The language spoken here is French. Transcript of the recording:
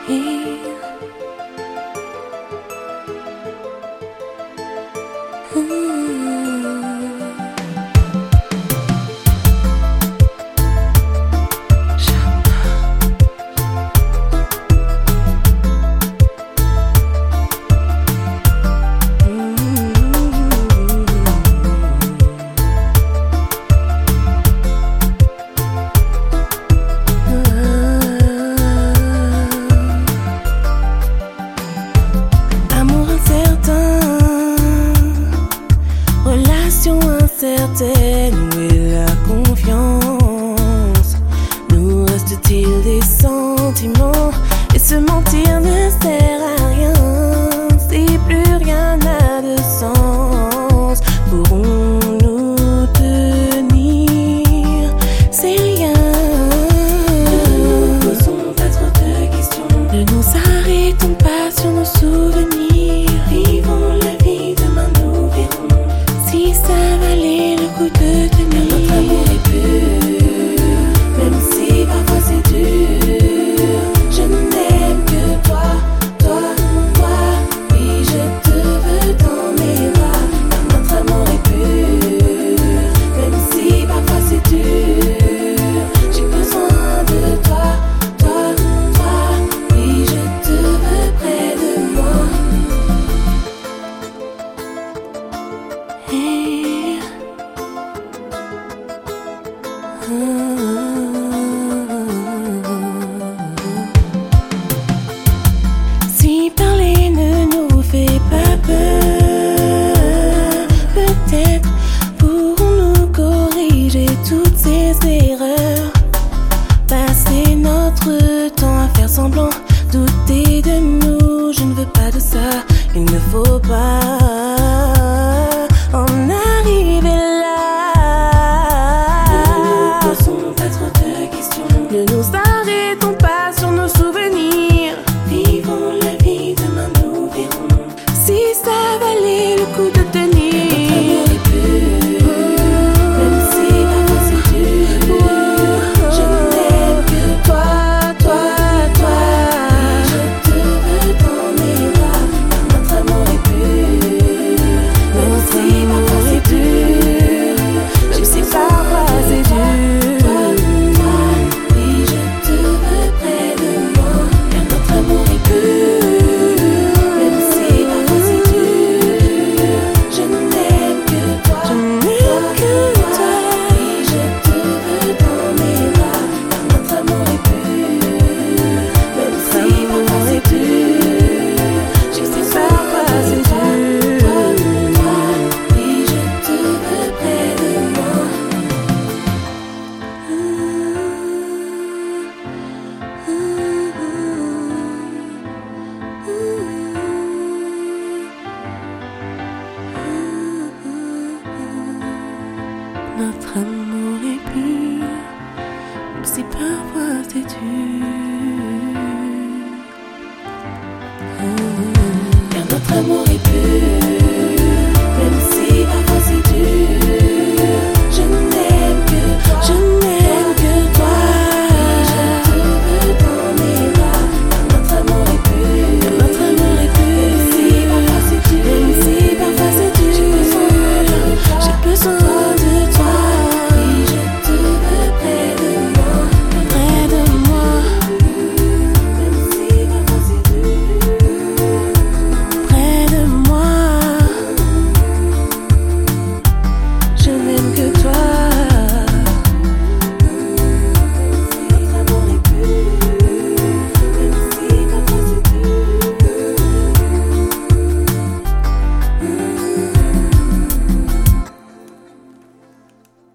Incertaine, où est la confiance? Nous reste-t-il des sentiments? Et se mentir ne sert à rien si plus rien n'a de sens. Pourrons-nous tenir? C'est rien. Nous posons pas trop de questions. Ne nous arrêtons pas sur nos souvenirs. Vivons la vie, demain nous verrons. Si ça valait le coup de tenir. Notre amour est pur, même si parfois c'est dur. Je n'aime que toi, toi, toi. Oui, je te veux dans mes bras. Car notre amour est pur, même si parfois c'est dur. J'ai besoin de toi, toi, toi. Oui, je te veux près de moi. Si parler ne nous fait pas peur, peut-être pourrons-nous corriger toutes ces erreurs. Passer notre temps à faire semblant, douter de nous, je ne veux pas de ça. Il ne faut pas en arriver là. Ne nous posons pas trop de questions. Ne nous arrêtons pas sur nos souvenirs. Vivons la vie, demain nous verrons. Si ça valait le coup de tenir. Notre amour est pur, même si parfois c'est dur. Je n'aime que toi, toi, toi. Oui, je te veux dans mes bras. Car notre amour est pur, même si parfois c'est dur. Même si parfois c'est dur. Toi, toi, oui, je te veux près de moi. Car notre amour est pur, même si parfois c'est dur. Je n'aime que toi, Je n'aime que toi. oui, je te veux dans mes bras. Car notre amour est pur, même si parfois c'est dur. Je sais parfois c'est dur. Toi, toi, oui, je te veux près de moi. Notre amour est pur, même si parfois c'est dur. Car notre amour est pur.